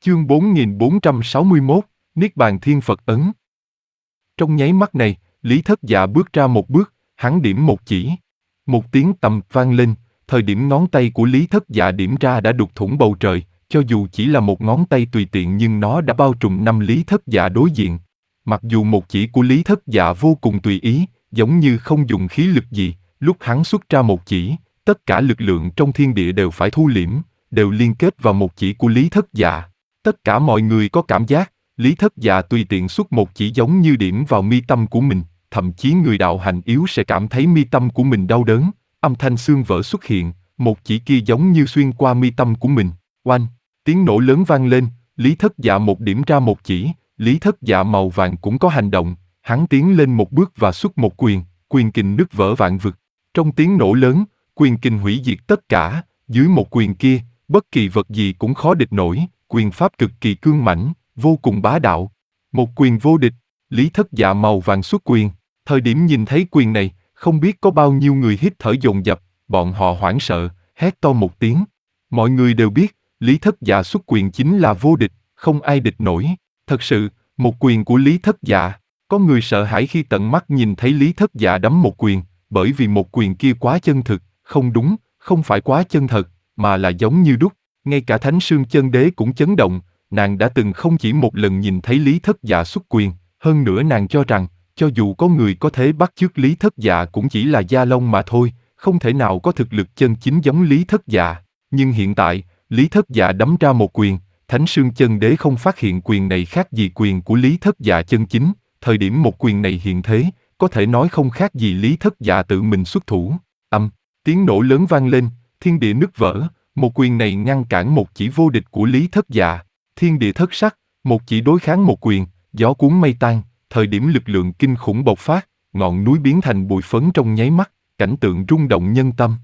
Chương 4461, Niết Bàn Thiên Phật Ấn. Trong nháy mắt này, Lý Thất Dạ bước ra một bước, hắn điểm một chỉ. Một tiếng tầm vang lên, thời điểm ngón tay của Lý Thất Dạ điểm ra đã đục thủng bầu trời, cho dù chỉ là một ngón tay tùy tiện nhưng nó đã bao trùm năm Lý Thất Dạ đối diện. Mặc dù một chỉ của Lý Thất Dạ vô cùng tùy ý, giống như không dùng khí lực gì, lúc hắn xuất ra một chỉ, tất cả lực lượng trong thiên địa đều phải thu liễm, đều liên kết vào một chỉ của Lý Thất Dạ. Tất cả mọi người có cảm giác, Lý Thất Dạ tùy tiện xuất một chỉ giống như điểm vào mi tâm của mình, thậm chí người đạo hành yếu sẽ cảm thấy mi tâm của mình đau đớn, âm thanh xương vỡ xuất hiện, một chỉ kia giống như xuyên qua mi tâm của mình. Oanh, tiếng nổ lớn vang lên, Lý Thất Dạ một điểm ra một chỉ, Lý Thất Dạ màu vàng cũng có hành động, hắn tiến lên một bước và xuất một quyền, quyền kình nứt vỡ vạn vực. Trong tiếng nổ lớn, quyền kình hủy diệt tất cả, dưới một quyền kia, bất kỳ vật gì cũng khó địch nổi, quyền pháp cực kỳ cương mãnh, vô cùng bá đạo. Một quyền vô địch, Lý Thất Dạ màu vàng xuất quyền. Thời điểm nhìn thấy quyền này, không biết có bao nhiêu người hít thở dồn dập, bọn họ hoảng sợ, hét to một tiếng. Mọi người đều biết, Lý Thất Dạ xuất quyền chính là vô địch, không ai địch nổi. Thật sự, một quyền của Lý Thất Dạ, có người sợ hãi khi tận mắt nhìn thấy Lý Thất Dạ đấm một quyền, bởi vì một quyền kia quá chân thực, không đúng, không phải quá chân thật, mà là giống như đúc. Ngay cả Thánh Sương Chân Đế cũng chấn động, nàng đã từng không chỉ một lần nhìn thấy Lý Thất Dạ xuất quyền, hơn nữa nàng cho rằng, cho dù có người có thể bắt chước Lý Thất Dạ cũng chỉ là da lông mà thôi, không thể nào có thực lực chân chính giống Lý Thất Dạ. Nhưng hiện tại, Lý Thất Dạ đấm ra một quyền, Thánh Sương Chân Đế không phát hiện quyền này khác gì quyền của Lý Thất Dạ chân chính, thời điểm một quyền này hiện thế, có thể nói không khác gì Lý Thất Dạ tự mình xuất thủ. Tiếng nổ lớn vang lên, thiên địa nứt vỡ, một quyền này ngăn cản một chỉ vô địch của Lý Thất Dạ, thiên địa thất sắc, một chỉ đối kháng một quyền, gió cuốn mây tan, thời điểm lực lượng kinh khủng bộc phát, ngọn núi biến thành bụi phấn trong nháy mắt, cảnh tượng rung động nhân tâm.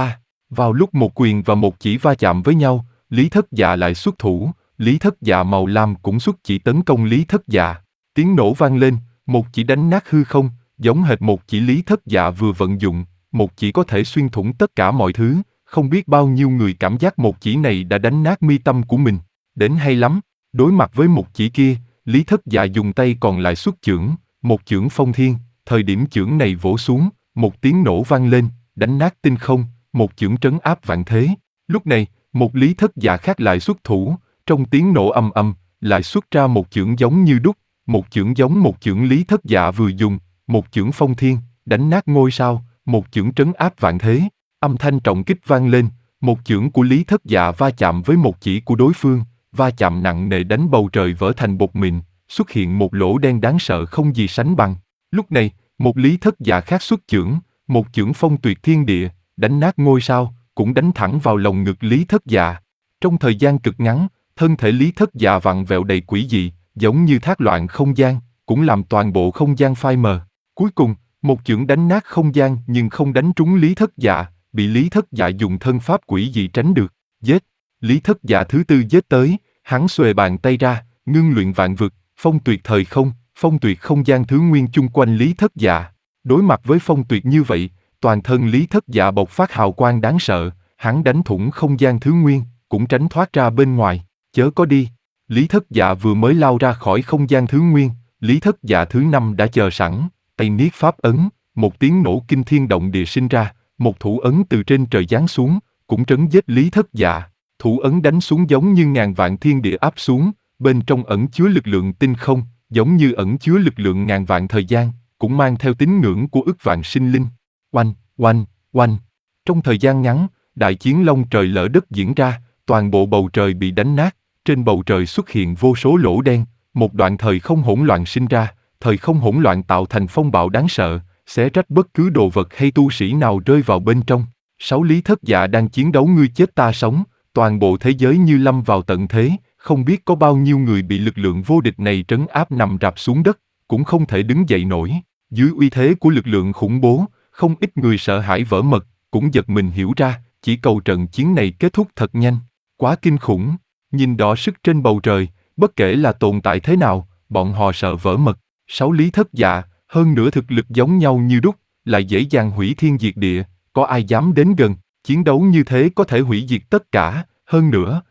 Vào lúc một quyền và một chỉ va chạm với nhau, Lý Thất Dạ lại xuất thủ, Lý Thất Dạ màu lam cũng xuất chỉ tấn công Lý Thất Dạ. Tiếng nổ vang lên, một chỉ đánh nát hư không, giống hệt một chỉ Lý Thất Dạ vừa vận dụng, một chỉ có thể xuyên thủng tất cả mọi thứ, không biết bao nhiêu người cảm giác một chỉ này đã đánh nát mi tâm của mình. Đến hay lắm, đối mặt với một chỉ kia, Lý Thất Dạ dùng tay còn lại xuất chưởng, một chưởng phong thiên, thời điểm chưởng này vỗ xuống, một tiếng nổ vang lên, đánh nát tinh không, một chưởng trấn áp vạn thế. Lúc này, một Lý Thất Dạ khác lại xuất thủ, trong tiếng nổ ầm ầm, lại xuất ra một chưởng giống như đúc, một chưởng giống một chưởng Lý Thất Dạ vừa dùng, một chưởng phong thiên, đánh nát ngôi sao, một chưởng trấn áp vạn thế. Âm thanh trọng kích vang lên, một chưởng của Lý Thất Dạ va chạm với một chỉ của đối phương, va chạm nặng nề đánh bầu trời vỡ thành bột mịn, xuất hiện một lỗ đen đáng sợ không gì sánh bằng. Lúc này, một Lý Thất Dạ khác xuất chưởng, một chưởng phong tuyệt thiên địa, đánh nát ngôi sao, cũng đánh thẳng vào lồng ngực Lý Thất Dạ. Trong thời gian cực ngắn, thân thể Lý Thất Dạ vặn vẹo đầy quỷ dị, giống như thác loạn không gian, cũng làm toàn bộ không gian phai mờ. Cuối cùng, một chưởng đánh nát không gian nhưng không đánh trúng Lý Thất Dạ, bị Lý Thất Dạ dùng thân pháp quỷ dị tránh được. Giết! Lý Thất Dạ thứ tư giết tới, hắn xuề bàn tay ra, ngưng luyện vạn vực, phong tuyệt thời không, phong tuyệt không gian thứ nguyên chung quanh Lý Thất Dạ. Đối mặt với phong tuyệt như vậy, toàn thân Lý Thất Dạ bộc phát hào quang đáng sợ, hắn đánh thủng không gian thứ nguyên, cũng tránh thoát ra bên ngoài. Chớ có đi! Lý Thất Dạ vừa mới lao ra khỏi không gian thứ nguyên, Lý Thất Dạ thứ năm đã chờ sẵn, tay niết pháp ấn, một tiếng nổ kinh thiên động địa sinh ra, một thủ ấn từ trên trời giáng xuống, cũng trấn giết Lý Thất Dạ. Thủ ấn đánh xuống giống như ngàn vạn thiên địa áp xuống, bên trong ẩn chứa lực lượng tinh không, giống như ẩn chứa lực lượng ngàn vạn thời gian, cũng mang theo tín ngưỡng của ức vạn sinh linh. Oanh, oanh, oanh. Trong thời gian ngắn, đại chiến long trời lở đất diễn ra, toàn bộ bầu trời bị đánh nát, trên bầu trời xuất hiện vô số lỗ đen, một đoạn thời không hỗn loạn sinh ra, thời không hỗn loạn tạo thành phong bạo đáng sợ, xé rách bất cứ đồ vật hay tu sĩ nào rơi vào bên trong. 6 Lý Thất Dạ đang chiến đấu ngươi chết ta sống, toàn bộ thế giới như lâm vào tận thế, không biết có bao nhiêu người bị lực lượng vô địch này trấn áp nằm rạp xuống đất, cũng không thể đứng dậy nổi. Dưới uy thế của lực lượng khủng bố, không ít người sợ hãi vỡ mật, cũng giật mình hiểu ra, chỉ cầu trận chiến này kết thúc thật nhanh. Quá kinh khủng, nhìn đỏ sức trên bầu trời, bất kể là tồn tại thế nào, bọn họ sợ vỡ mật. 6 Lý Thất Dạ, hơn nữa thực lực giống nhau như đúc, lại dễ dàng hủy thiên diệt địa, có ai dám đến gần, chiến đấu như thế có thể hủy diệt tất cả, hơn nữa,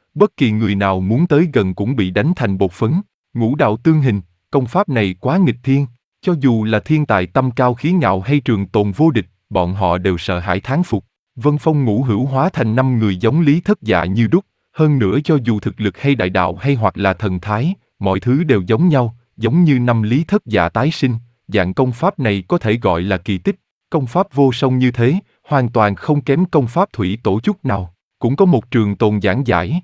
bất kỳ người nào muốn tới gần cũng bị đánh thành bột phấn. Ngũ đạo tương hình, công pháp này quá nghịch thiên, cho dù là thiên tài tâm cao khí ngạo hay trường tồn vô địch, bọn họ đều sợ hãi thán phục. Vân Phong Ngũ Hữu hóa thành 5 người giống Lý Thất Dạ như đúc, hơn nữa cho dù thực lực hay đại đạo hay hoặc là thần thái, mọi thứ đều giống nhau, giống như 5 Lý Thất Dạ tái sinh, dạng công pháp này có thể gọi là kỳ tích. Công pháp vô song như thế, hoàn toàn không kém công pháp thủy tổ chút nào, cũng có một trường tồn giảng giải.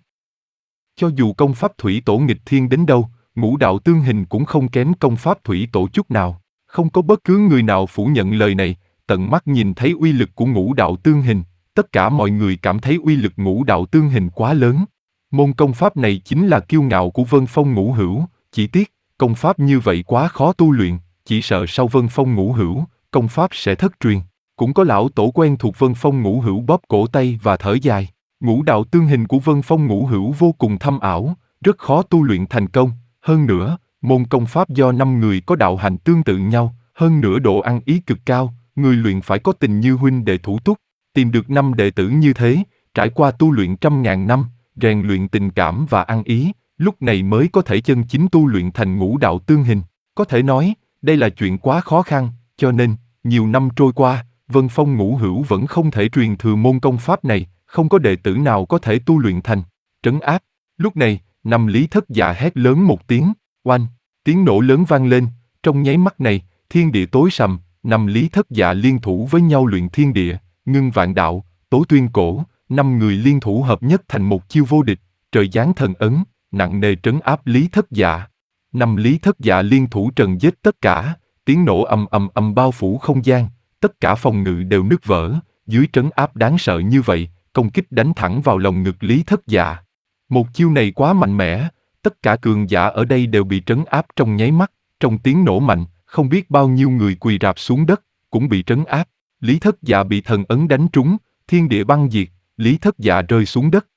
Cho dù công pháp thủy tổ nghịch thiên đến đâu, ngũ đạo tương hình cũng không kém công pháp thủy tổ chút nào. Không có bất cứ người nào phủ nhận lời này, tận mắt nhìn thấy uy lực của ngũ đạo tương hình, tất cả mọi người cảm thấy uy lực ngũ đạo tương hình quá lớn. Môn công pháp này chính là kiêu ngạo của Vân Phong Ngũ Hữu, chỉ tiếc, công pháp như vậy quá khó tu luyện, chỉ sợ sau Vân Phong Ngũ Hữu, công pháp sẽ thất truyền. Cũng có lão tổ quen thuộc Vân Phong Ngũ Hữu bóp cổ tay và thở dài. Ngũ đạo tương hình của Vân Phong Ngũ Hữu vô cùng thâm ảo, rất khó tu luyện thành công. Hơn nữa, môn công pháp do 5 người có đạo hành tương tự nhau, hơn nữa độ ăn ý cực cao, người luyện phải có tình như huynh đệ thủ túc. Tìm được 5 đệ tử như thế, trải qua tu luyện trăm ngàn năm, rèn luyện tình cảm và ăn ý, lúc này mới có thể chân chính tu luyện thành ngũ đạo tương hình. Có thể nói, đây là chuyện quá khó khăn, cho nên, nhiều năm trôi qua, Vân Phong Ngũ Hữu vẫn không thể truyền thừa môn công pháp này, không có đệ tử nào có thể tu luyện thành. Trấn áp. Lúc này, 5 Lý Thất Dạ hét lớn một tiếng, oanh, tiếng nổ lớn vang lên, trong nháy mắt này, thiên địa tối sầm, 5 Lý Thất Dạ liên thủ với nhau luyện thiên địa, ngưng vạn đạo, tố tuyên cổ, 5 người liên thủ hợp nhất thành một chiêu vô địch, trời giáng thần ấn, nặng nề trấn áp Lý Thất Dạ. 5 Lý Thất Dạ liên thủ trần giết tất cả, tiếng nổ ầm ầm ầm bao phủ không gian, tất cả phòng ngự đều nứt vỡ, dưới trấn áp đáng sợ như vậy, công kích đánh thẳng vào lồng ngực Lý Thất Dạ. Một chiêu này quá mạnh mẽ, tất cả cường giả ở đây đều bị trấn áp trong nháy mắt, trong tiếng nổ mạnh, không biết bao nhiêu người quỳ rạp xuống đất, cũng bị trấn áp. Lý Thất Dạ bị thần ấn đánh trúng, thiên địa băng diệt, Lý Thất Dạ rơi xuống đất.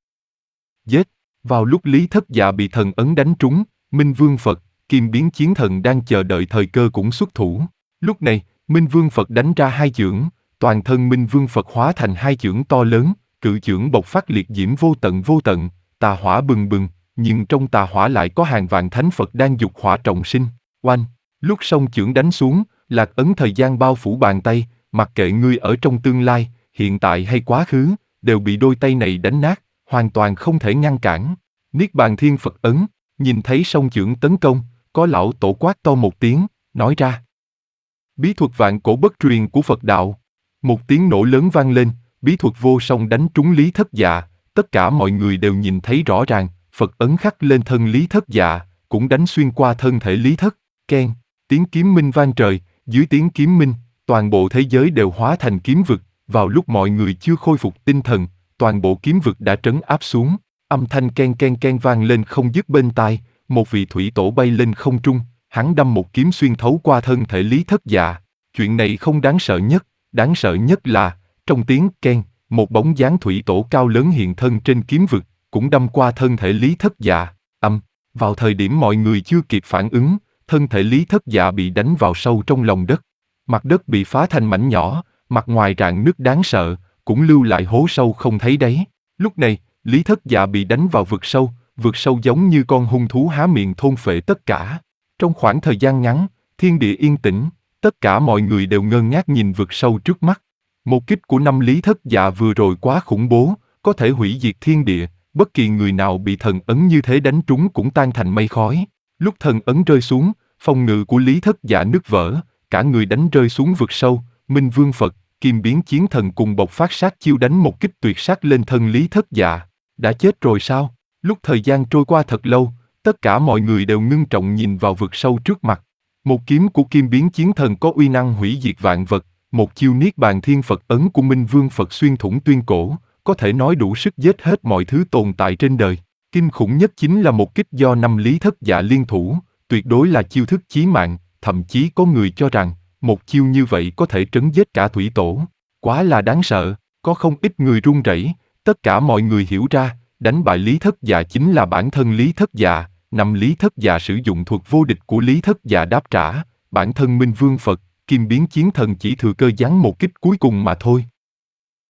Giết! Vào lúc Lý Thất Dạ bị thần ấn đánh trúng, Minh Vương Phật, Kim Biến Chiến Thần đang chờ đợi thời cơ cũng xuất thủ. Lúc này, Minh Vương Phật đánh ra 2 chưởng, toàn thân Minh Vương Phật hóa thành 2 chưởng to lớn, cự chưởng bộc phát liệt diễm vô tận, tà hỏa bừng bừng, nhưng trong tà hỏa lại có hàng vạn thánh Phật đang dục hỏa trọng sinh. Oanh! Lúc song chưởng đánh xuống, lạc ấn thời gian bao phủ bàn tay, mặc kệ ngươi ở trong tương lai, hiện tại hay quá khứ, đều bị đôi tay này đánh nát, hoàn toàn không thể ngăn cản. Niết Bàn Thiên Phật ấn, nhìn thấy song chưởng tấn công, có lão tổ quát to một tiếng, nói ra. Bí thuật vạn cổ bất truyền của Phật đạo. Một tiếng nổ lớn vang lên, bí thuật vô song đánh trúng Lý Thất Dạ, tất cả mọi người đều nhìn thấy rõ ràng, Phật ấn khắc lên thân Lý Thất Dạ, cũng đánh xuyên qua thân thể Lý Thất. Keng, tiếng kiếm minh vang trời, dưới tiếng kiếm minh, toàn bộ thế giới đều hóa thành kiếm vực, vào lúc mọi người chưa khôi phục tinh thần, toàn bộ kiếm vực đã trấn áp xuống, âm thanh ken ken ken vang lên không dứt bên tai, một vị thủy tổ bay lên không trung, hắn đâm một kiếm xuyên thấu qua thân thể Lý Thất Dạ. Chuyện này không đáng sợ nhất là, trong tiếng ken, một bóng dáng thủy tổ cao lớn hiện thân trên kiếm vực, cũng đâm qua thân thể Lý Thất Dạ. Vào thời điểm mọi người chưa kịp phản ứng, thân thể Lý Thất Dạ bị đánh vào sâu trong lòng đất. Mặt đất bị phá thành mảnh nhỏ, mặt ngoài rạn nứt đáng sợ, cũng lưu lại hố sâu không thấy đáy. Lúc này, Lý Thất Dạ bị đánh vào vực sâu giống như con hung thú há miệng thôn phệ tất cả. Trong khoảng thời gian ngắn, thiên địa yên tĩnh, tất cả mọi người đều ngơ ngác nhìn vực sâu trước mắt. Một kích của 5 Lý Thất Dạ vừa rồi quá khủng bố, có thể hủy diệt thiên địa, bất kỳ người nào bị thần ấn như thế đánh trúng cũng tan thành mây khói. Lúc thần ấn rơi xuống, phòng ngự của Lý Thất Dạ nứt vỡ, cả người đánh rơi xuống vực sâu, Minh Vương Phật, Kim Biến Chiến Thần cùng bộc phát sát chiêu đánh một kích tuyệt sát lên thân Lý Thất Dạ. Đã chết rồi sao? Lúc thời gian trôi qua thật lâu, tất cả mọi người đều ngưng trọng nhìn vào vực sâu trước mặt. Một kiếm của Kim Biến Chiến Thần có uy năng hủy diệt vạn vật, một chiêu Niết Bàn Thiên Phật ấn của Minh Vương Phật xuyên thủng tuyên cổ, có thể nói đủ sức giết hết mọi thứ tồn tại trên đời. Kinh khủng nhất chính là một kích do 5 Lý Thất Dạ liên thủ, tuyệt đối là chiêu thức chí mạng, thậm chí có người cho rằng, một chiêu như vậy có thể trấn giết cả thủy tổ. Quá là đáng sợ, có không ít người run rẩy, tất cả mọi người hiểu ra, đánh bại Lý Thất Dạ chính là bản thân Lý Thất Dạ, 5 Lý Thất Dạ sử dụng thuật vô địch của Lý Thất Dạ đáp trả, bản thân Minh Vương Phật, Kim Biến Chiến Thần chỉ thừa cơ giáng một kích cuối cùng mà thôi.